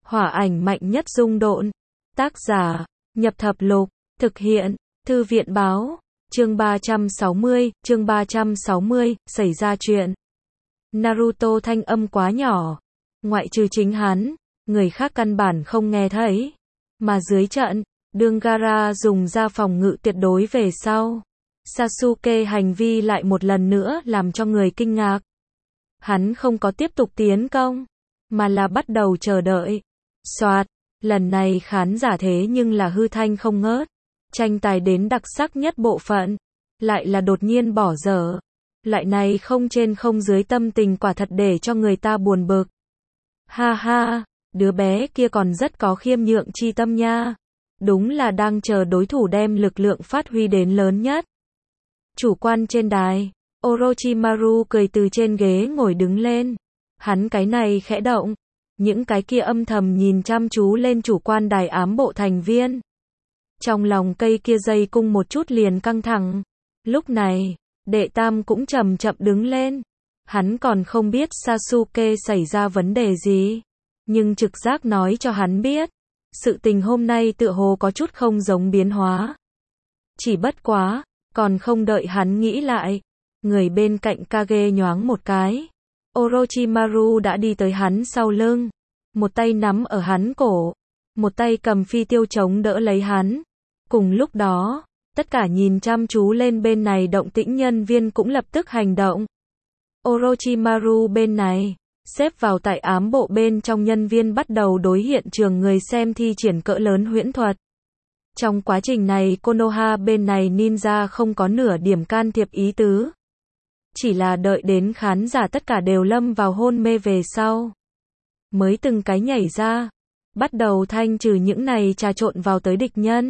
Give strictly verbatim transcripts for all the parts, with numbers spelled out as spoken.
Hỏa ảnh mạnh nhất rung độn. Tác giả, Nhập Thập Lục, thực hiện, Thư viện báo, chương ba trăm sáu mươi, chương ba trăm sáu mươi, xảy ra chuyện. Naruto thanh âm quá nhỏ, ngoại trừ chính hắn, người khác căn bản không nghe thấy. Mà dưới trận, đương Gaara dùng ra phòng ngự tuyệt đối về sau. Sasuke hành vi lại một lần nữa làm cho người kinh ngạc. Hắn không có tiếp tục tiến công, mà là bắt đầu chờ đợi. Soạt, lần này khán giả thế nhưng là hư thanh không ngớt. Tranh tài đến đặc sắc nhất bộ phận, lại là đột nhiên bỏ dở. Loại này không trên không dưới tâm tình quả thật để cho người ta buồn bực. Ha ha, đứa bé kia còn rất có khiêm nhượng chi tâm nha. Đúng là đang chờ đối thủ đem lực lượng phát huy đến lớn nhất. Chủ quan trên đài, Orochimaru cười từ trên ghế ngồi đứng lên. Hắn cái này khẽ động, những cái kia âm thầm nhìn chăm chú lên chủ quan đài ám bộ thành viên. Trong lòng cây kia dây cung một chút liền căng thẳng. Lúc này, đệ tam cũng chậm chậm đứng lên. Hắn còn không biết Sasuke xảy ra vấn đề gì, nhưng trực giác nói cho hắn biết, sự tình hôm nay tựa hồ có chút không giống biến hóa. Chỉ bất quá, còn không đợi hắn nghĩ lại, người bên cạnh Kage nhoáng một cái. Orochimaru đã đi tới hắn sau lưng, một tay nắm ở hắn cổ, một tay cầm phi tiêu chống đỡ lấy hắn. Cùng lúc đó, tất cả nhìn chăm chú lên bên này động tĩnh nhân viên cũng lập tức hành động. Orochimaru bên này, xếp vào tại ám bộ bên trong nhân viên bắt đầu đối hiện trường người xem thi triển cỡ lớn huyễn thuật. Trong quá trình này Konoha bên này ninja không có nửa điểm can thiệp ý tứ. Chỉ là đợi đến khán giả tất cả đều lâm vào hôn mê về sau. Mới từng cái nhảy ra, bắt đầu thanh trừ những này trà trộn vào tới địch nhân.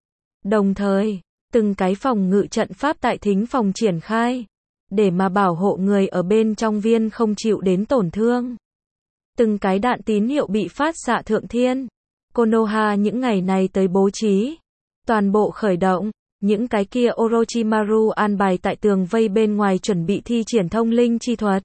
Đồng thời, từng cái phòng ngự trận pháp tại thính phòng triển khai, để mà bảo hộ người ở bên trong viên không chịu đến tổn thương. Từng cái đạn tín hiệu bị phát xạ thượng thiên. Konoha những ngày này tới bố trí, toàn bộ khởi động, những cái kia Orochimaru an bài tại tường vây bên ngoài chuẩn bị thi triển thông linh chi thuật.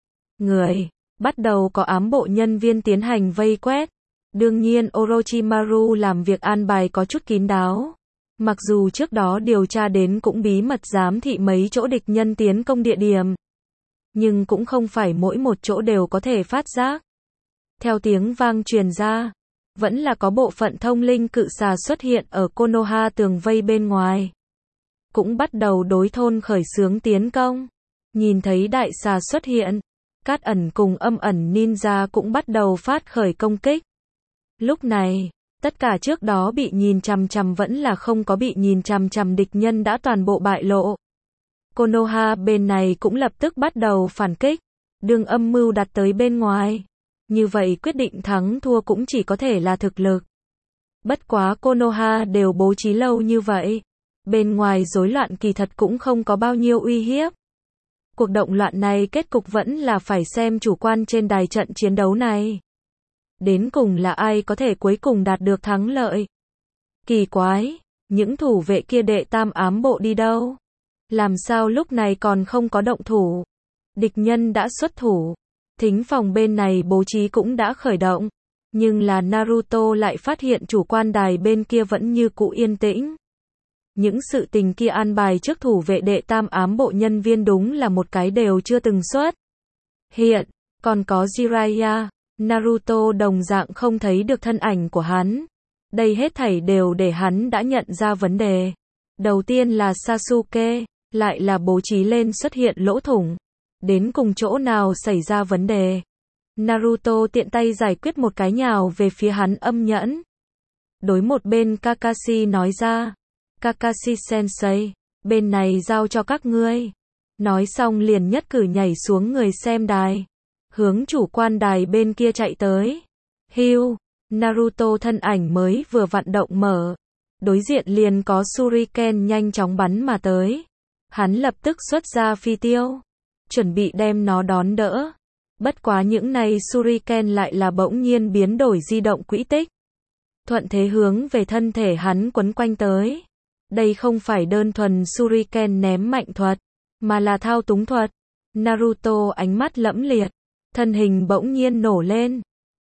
Người, bắt đầu có ám bộ nhân viên tiến hành vây quét. Đương nhiên Orochimaru làm việc an bài có chút kín đáo. Mặc dù trước đó điều tra đến cũng bí mật giám thị mấy chỗ địch nhân tiến công địa điểm, nhưng cũng không phải mỗi một chỗ đều có thể phát giác. Theo tiếng vang truyền ra, vẫn là có bộ phận thông linh cự xà xuất hiện ở Konoha tường vây bên ngoài. Cũng bắt đầu đối thôn khởi xướng tiến công. Nhìn thấy đại xà xuất hiện, Cát ẩn cùng âm ẩn ninja cũng bắt đầu phát khởi công kích. Lúc này, tất cả trước đó bị nhìn chằm chằm vẫn là không có bị nhìn chằm chằm địch nhân đã toàn bộ bại lộ. Konoha bên này cũng lập tức bắt đầu phản kích, đường âm mưu đặt tới bên ngoài. Như vậy quyết định thắng thua cũng chỉ có thể là thực lực. Bất quá Konoha đều bố trí lâu như vậy, bên ngoài rối loạn kỳ thật cũng không có bao nhiêu uy hiếp. Cuộc động loạn này kết cục vẫn là phải xem chủ quan trên đài trận chiến đấu này. Đến cùng là ai có thể cuối cùng đạt được thắng lợi? Kỳ quái, những thủ vệ kia đệ tam ám bộ đi đâu? Làm sao lúc này còn không có động thủ? Địch nhân đã xuất thủ. Thính phòng bên này bố trí cũng đã khởi động. Nhưng là Naruto lại phát hiện chủ quan đài bên kia vẫn như cũ yên tĩnh. Những sự tình kia an bài trước thủ vệ đệ tam ám bộ nhân viên đúng là một cái đều chưa từng xuất hiện. Còn có Jiraiya, Naruto đồng dạng không thấy được thân ảnh của hắn. Đây hết thảy đều để hắn đã nhận ra vấn đề. Đầu tiên là Sasuke, lại là bố trí lên xuất hiện lỗ thủng. Đến cùng chỗ nào xảy ra vấn đề? Naruto tiện tay giải quyết một cái nhào về phía hắn âm nhẫn. Đối một bên Kakashi nói ra, Kakashi sensei, bên này giao cho các ngươi. Nói xong liền nhất cử nhảy xuống người xem đài, hướng chủ quan đài bên kia chạy tới. Hiu, Naruto thân ảnh mới vừa vận động mở, đối diện liền có Shuriken nhanh chóng bắn mà tới. Hắn lập tức xuất ra phi tiêu, chuẩn bị đem nó đón đỡ. Bất quá những này Shuriken lại là bỗng nhiên biến đổi di động quỹ tích, thuận thế hướng về thân thể hắn quấn quanh tới. Đây không phải đơn thuần Shuriken ném mạnh thuật, mà là thao túng thuật. Naruto ánh mắt lẫm liệt, thân hình bỗng nhiên nổ lên,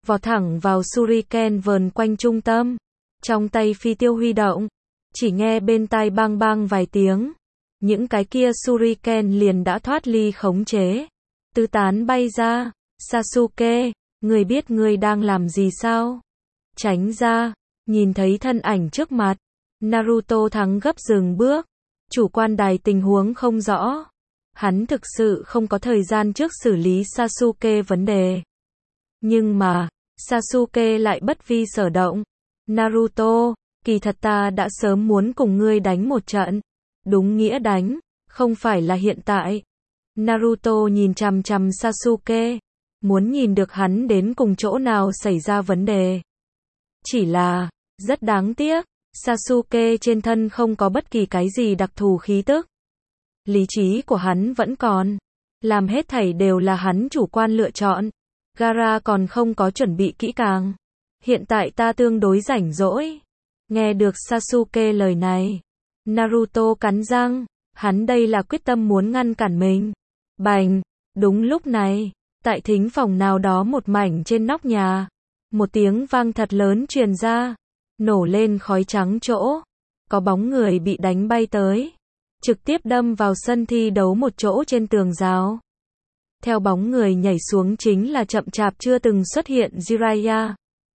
vọt thẳng vào Shuriken vờn quanh trung tâm. Trong tay phi tiêu huy động, chỉ nghe bên tai bang bang vài tiếng, những cái kia Shuriken liền đã thoát ly khống chế, tứ tán bay ra. Sasuke, người biết người đang làm gì sao? Tránh ra, nhìn thấy thân ảnh trước mặt, Naruto thắng gấp dừng bước, chủ quan đài tình huống không rõ. Hắn thực sự không có thời gian trước xử lý Sasuke vấn đề. Nhưng mà, Sasuke lại bất vi sở động. Naruto, kỳ thật ta đã sớm muốn cùng ngươi đánh một trận. Đúng nghĩa đánh, không phải là hiện tại. Naruto nhìn chằm chằm Sasuke, muốn nhìn được hắn đến cùng chỗ nào xảy ra vấn đề. Chỉ là, rất đáng tiếc, Sasuke trên thân không có bất kỳ cái gì đặc thù khí tức. Lý trí của hắn vẫn còn, làm hết thảy đều là hắn chủ quan lựa chọn. Gaara còn không có chuẩn bị kỹ càng. Hiện tại ta tương đối rảnh rỗi. Nghe được Sasuke lời này, Naruto cắn răng, hắn đây là quyết tâm muốn ngăn cản mình. Bành, đúng lúc này, tại thính phòng nào đó một mảnh trên nóc nhà, một tiếng vang thật lớn truyền ra, nổ lên khói trắng chỗ, có bóng người bị đánh bay tới, trực tiếp đâm vào sân thi đấu một chỗ trên tường rào. Theo bóng người nhảy xuống chính là chậm chạp chưa từng xuất hiện Jiraiya.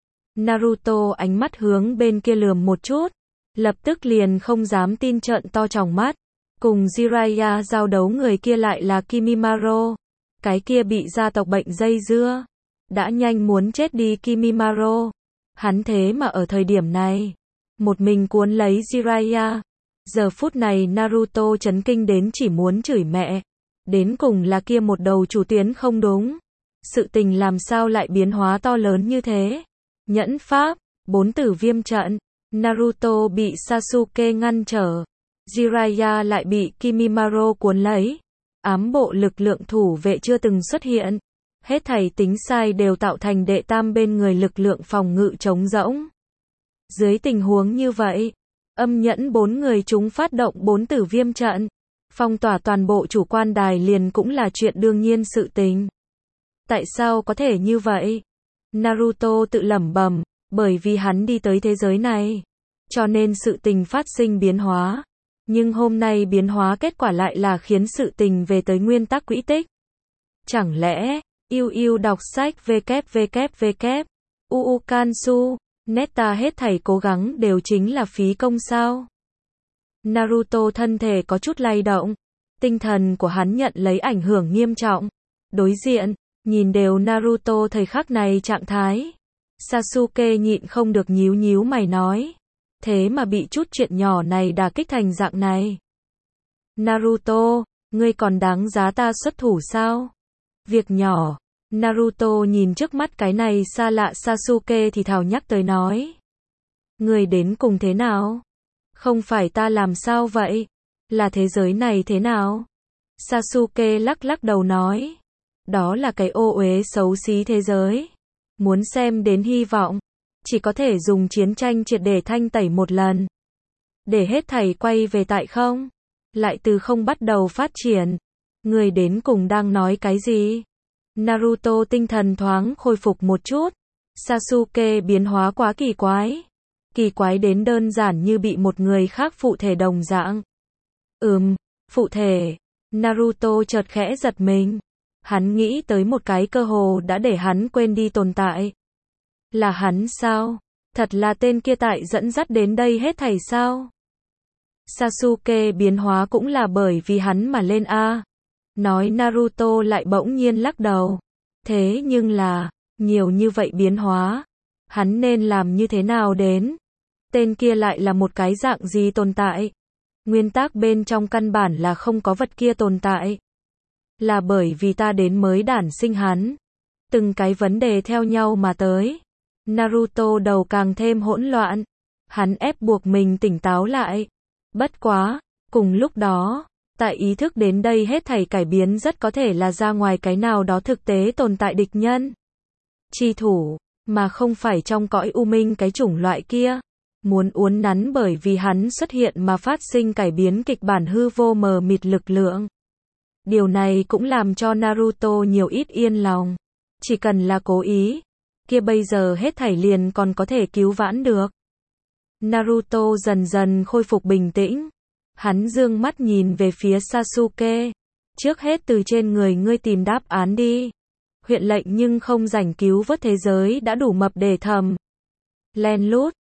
Naruto ánh mắt hướng bên kia lườm một chút, lập tức liền không dám tin trợn to tròng mắt. Cùng Jiraiya giao đấu người kia lại là Kimimaro, cái kia bị gia tộc bệnh dây dưa, đã nhanh muốn chết đi Kimimaro. Hắn thế mà ở thời điểm này, một mình cuốn lấy Jiraiya. Giờ phút này Naruto chấn kinh đến chỉ muốn chửi mẹ. Đến cùng là kia một đầu chủ tuyến không đúng. Sự tình làm sao lại biến hóa to lớn như thế? Nhẫn pháp, bốn tử viêm trận, Naruto bị Sasuke ngăn trở. Jiraiya lại bị Kimimaro cuốn lấy. Ám bộ lực lượng thủ vệ chưa từng xuất hiện. Hết thảy tính sai đều tạo thành đệ tam bên người lực lượng phòng ngự trống rỗng. Dưới tình huống như vậy, âm nhẫn bốn người chúng phát động bốn tử viêm trận. Phong tỏa toàn bộ chủ quan đài liền cũng là chuyện đương nhiên sự tình. Tại sao có thể như vậy? Naruto tự lẩm bẩm, bởi vì hắn đi tới thế giới này, cho nên sự tình phát sinh biến hóa. Nhưng hôm nay biến hóa kết quả lại là khiến sự tình về tới nguyên tắc quỹ tích. Chẳng lẽ, yêu yêu đọc sách www, uu kansu, neta hết thảy cố gắng đều chính là phí công sao? Naruto thân thể có chút lay động, tinh thần của hắn nhận lấy ảnh hưởng nghiêm trọng. Đối diện, nhìn đều Naruto thời khắc này trạng thái. Sasuke nhịn không được nhíu nhíu mày nói. Thế mà bị chút chuyện nhỏ này đả kích thành dạng này. Naruto, ngươi còn đáng giá ta xuất thủ sao? Việc nhỏ. Naruto nhìn trước mắt cái này xa lạ Sasuke thì thào nhắc tới nói. Ngươi đến cùng thế nào? Không phải ta làm sao vậy? Là thế giới này thế nào? Sasuke lắc lắc đầu nói. Đó là cái ô uế xấu xí thế giới. Muốn xem đến hy vọng, chỉ có thể dùng chiến tranh triệt để thanh tẩy một lần. Để hết thảy quay về tại không? Lại từ không bắt đầu phát triển. Người đến cùng đang nói cái gì? Naruto tinh thần thoáng khôi phục một chút. Sasuke biến hóa quá kỳ quái. Kỳ quái đến đơn giản như bị một người khác phụ thể đồng dạng. Ừm, phụ thể. Naruto chợt khẽ giật mình. Hắn nghĩ tới một cái cơ hồ đã để hắn quên đi tồn tại. Là hắn sao? Thật là tên kia tại dẫn dắt đến đây hết thảy sao? Sasuke biến hóa cũng là bởi vì hắn mà lên A. Nói Naruto lại bỗng nhiên lắc đầu. Thế nhưng là, nhiều như vậy biến hóa. Hắn nên làm như thế nào đến? Tên kia lại là một cái dạng gì tồn tại? Nguyên tắc bên trong căn bản là không có vật kia tồn tại. Là bởi vì ta đến mới đản sinh hắn. Từng cái vấn đề theo nhau mà tới. Naruto đầu càng thêm hỗn loạn. Hắn ép buộc mình tỉnh táo lại. Bất quá, cùng lúc đó, tại ý thức đến đây hết thảy cải biến rất có thể là ra ngoài cái nào đó thực tế tồn tại địch nhân. Chi thủ, mà không phải trong cõi u minh cái chủng loại kia. Muốn uốn nắn bởi vì hắn xuất hiện mà phát sinh cải biến kịch bản hư vô mờ mịt lực lượng. Điều này cũng làm cho Naruto nhiều ít yên lòng. Chỉ cần là cố ý, kia bây giờ hết thảy liền còn có thể cứu vãn được. Naruto dần dần khôi phục bình tĩnh. Hắn dương mắt nhìn về phía Sasuke. Trước hết từ trên người ngươi tìm đáp án đi. Huyện lệnh nhưng không rảnh cứu vớt thế giới đã đủ mập để thầm. Len lút,